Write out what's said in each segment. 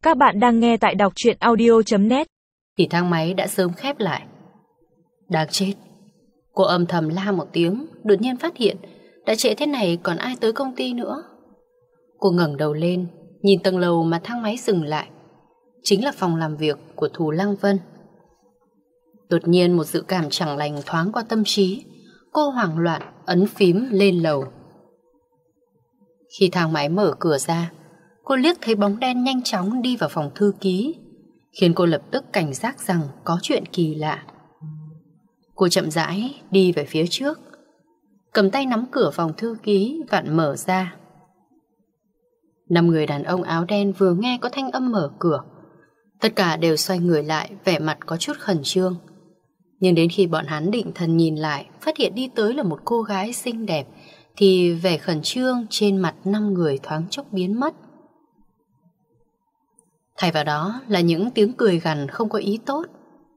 Các bạn đang nghe tại đọc truyện audio.net. Thì thang máy đã sớm khép lại. Đáng chết. Cô âm thầm la một tiếng, đột nhiên phát hiện đã trễ thế này còn ai tới công ty nữa. Cô ngẩng đầu lên, nhìn tầng lầu mà thang máy dừng lại. Chính là phòng làm việc của Thù Lăng Vân. Đột nhiên một dự cảm chẳng lành thoáng qua tâm trí. Cô hoảng loạn ấn phím lên lầu. Khi thang máy mở cửa ra, cô liếc thấy bóng đen nhanh chóng đi vào phòng thư ký, khiến cô lập tức cảnh giác rằng có chuyện kỳ lạ. Cô chậm rãi đi về phía trước, cầm tay nắm cửa phòng thư ký vặn mở ra. 5 người đàn ông áo đen vừa nghe có thanh âm mở cửa, tất cả đều xoay người lại, vẻ mặt có chút khẩn trương. Nhưng đến khi bọn hắn định thần nhìn lại, phát hiện đi tới là một cô gái xinh đẹp, thì vẻ khẩn trương trên mặt 5 người thoáng chốc biến mất. Thay vào đó là những tiếng cười gằn không có ý tốt.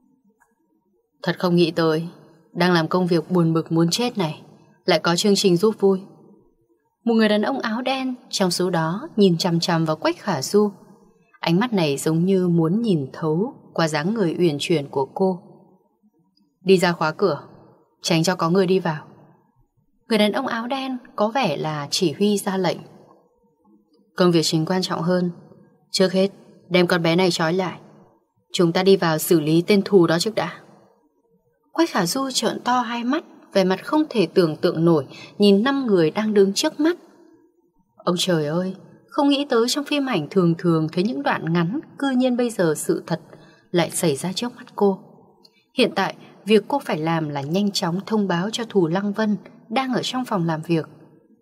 Thật không nghĩ tới, đang làm công việc buồn bực muốn chết này, lại có chương trình giúp vui. Một người đàn ông áo đen trong số đó nhìn chằm chằm vào Quách Khả Du. Ánh mắt này giống như muốn nhìn thấu qua dáng người uyển chuyển của cô. Đi ra khóa cửa, tránh cho có người đi vào. Người đàn ông áo đen có vẻ là chỉ huy ra lệnh. Công việc chính quan trọng hơn. Trước hết đem con bé này trói lại. Chúng ta đi vào xử lý tên thù đó trước đã. Quách Khả Du trợn to hai mắt, vẻ mặt không thể tưởng tượng nổi, nhìn 5 người đang đứng trước mắt. Ông trời ơi, không nghĩ tới trong phim ảnh thường thường thấy những đoạn ngắn, cư nhiên bây giờ sự thật lại xảy ra trước mắt cô. Hiện tại, việc cô phải làm là nhanh chóng thông báo cho Thù Lăng Vân đang ở trong phòng làm việc.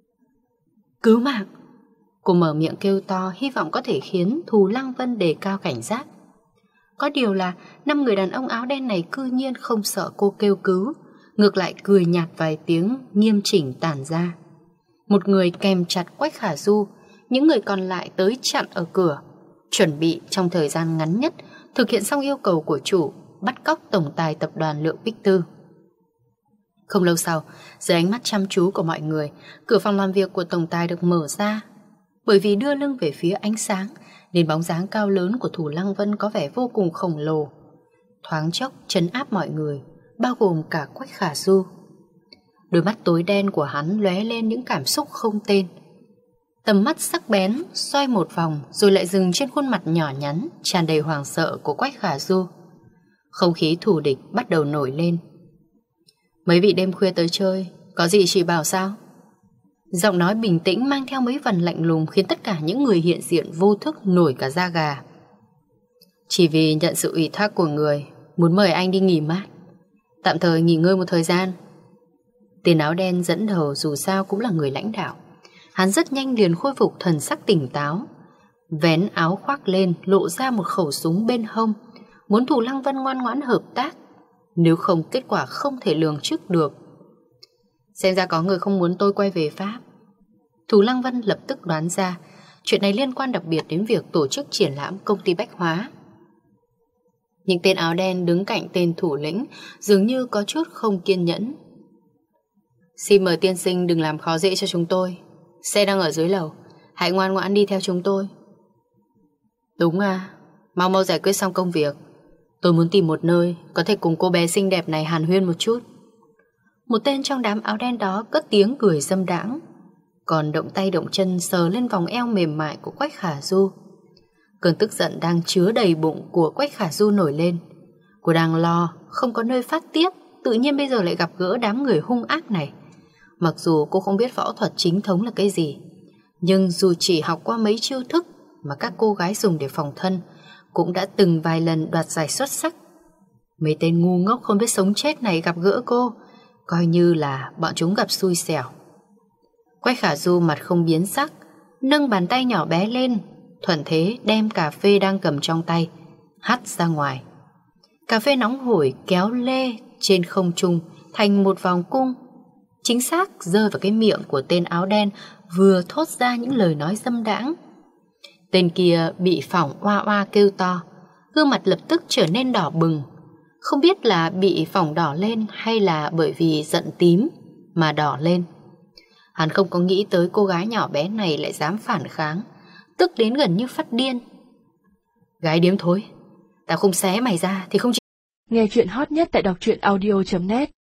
Cứu mạng! Cô mở miệng kêu to, hy vọng có thể khiến Thù Lăng Vân đề cao cảnh giác. Có điều là 5 người đàn ông áo đen này cư nhiên không sợ cô kêu cứu, ngược lại cười nhạt vài tiếng, nghiêm chỉnh tản ra. Một người kèm chặt Quách Khả Du, những người còn lại tới chặn ở cửa, chuẩn bị trong thời gian ngắn nhất thực hiện xong yêu cầu của chủ, bắt cóc tổng tài tập đoàn Lượng Bích Tư. Không lâu sau, dưới ánh mắt chăm chú của mọi người, cửa phòng làm việc của tổng tài được mở ra. Bởi vì đưa lưng về phía ánh sáng, nên bóng dáng cao lớn của Thù Lăng Vân có vẻ vô cùng khổng lồ, thoáng chốc trấn áp mọi người, bao gồm cả Quách Khả Du. Đôi mắt tối đen của hắn lóe lên những cảm xúc không tên. Tầm mắt sắc bén xoay một vòng rồi lại dừng trên khuôn mặt nhỏ nhắn tràn đầy hoảng sợ của Quách Khả Du. Không khí thù địch bắt đầu nổi lên. Mấy vị đêm khuya tới chơi, có gì chỉ bảo sao? Giọng nói bình tĩnh mang theo mấy phần lạnh lùng khiến tất cả những người hiện diện vô thức nổi cả da gà. Chỉ vì nhận sự ủy thác của người, muốn mời anh đi nghỉ mát, tạm thời nghỉ ngơi một thời gian. Tên áo đen dẫn đầu dù sao cũng là người lãnh đạo. Hắn rất nhanh liền khôi phục thần sắc tỉnh táo, vén áo khoác lên lộ ra một khẩu súng bên hông, muốn Thù Lăng Vân ngoan ngoãn hợp tác, nếu không kết quả không thể lường trước được. Xem ra có người không muốn tôi quay về Pháp. Thù Lăng Vân lập tức đoán ra chuyện này liên quan đặc biệt đến việc tổ chức triển lãm công ty bách hóa. Những tên áo đen đứng cạnh tên thủ lĩnh dường như có chút không kiên nhẫn. Xin mời tiên sinh đừng làm khó dễ cho chúng tôi. Xe đang ở dưới lầu, hãy ngoan ngoãn đi theo chúng tôi. Đúng à, mau mau giải quyết xong công việc. Tôi muốn tìm một nơi có thể cùng cô bé xinh đẹp này hàn huyên một chút. Một tên trong đám áo đen đó cất tiếng cười dâm đãng, còn động tay động chân sờ lên vòng eo mềm mại của Quách Khả Du. Cơn tức giận đang chứa đầy bụng của Quách Khả Du nổi lên. Cô đang lo không có nơi phát tiết, tự nhiên bây giờ lại gặp gỡ đám người hung ác này. Mặc dù cô không biết võ thuật chính thống là cái gì, nhưng dù chỉ học qua mấy chiêu thức mà các cô gái dùng để phòng thân, cũng đã từng vài lần đoạt giải xuất sắc. Mấy tên ngu ngốc không biết sống chết này gặp gỡ cô, coi như là bọn chúng gặp xui xẻo. Quách Khả Du mặt không biến sắc, nâng bàn tay nhỏ bé lên, thuận thế đem cà phê đang cầm trong tay hắt ra ngoài. Cà phê nóng hổi kéo lê trên không trung thành một vòng cung, chính xác rơi vào cái miệng của tên áo đen vừa thốt ra những lời nói dâm đãng. Tên kia bị phỏng oa oa kêu to, gương mặt lập tức trở nên đỏ bừng. Không biết là bị phỏng đỏ lên hay là bởi vì giận tím mà đỏ lên. Hắn không có nghĩ tới cô gái nhỏ bé này lại dám phản kháng, tức đến gần như phát điên. Gái điếm thối, tao không xé mày ra thì không chịu. Nghe chuyện hot nhất tại đọc truyện audio.net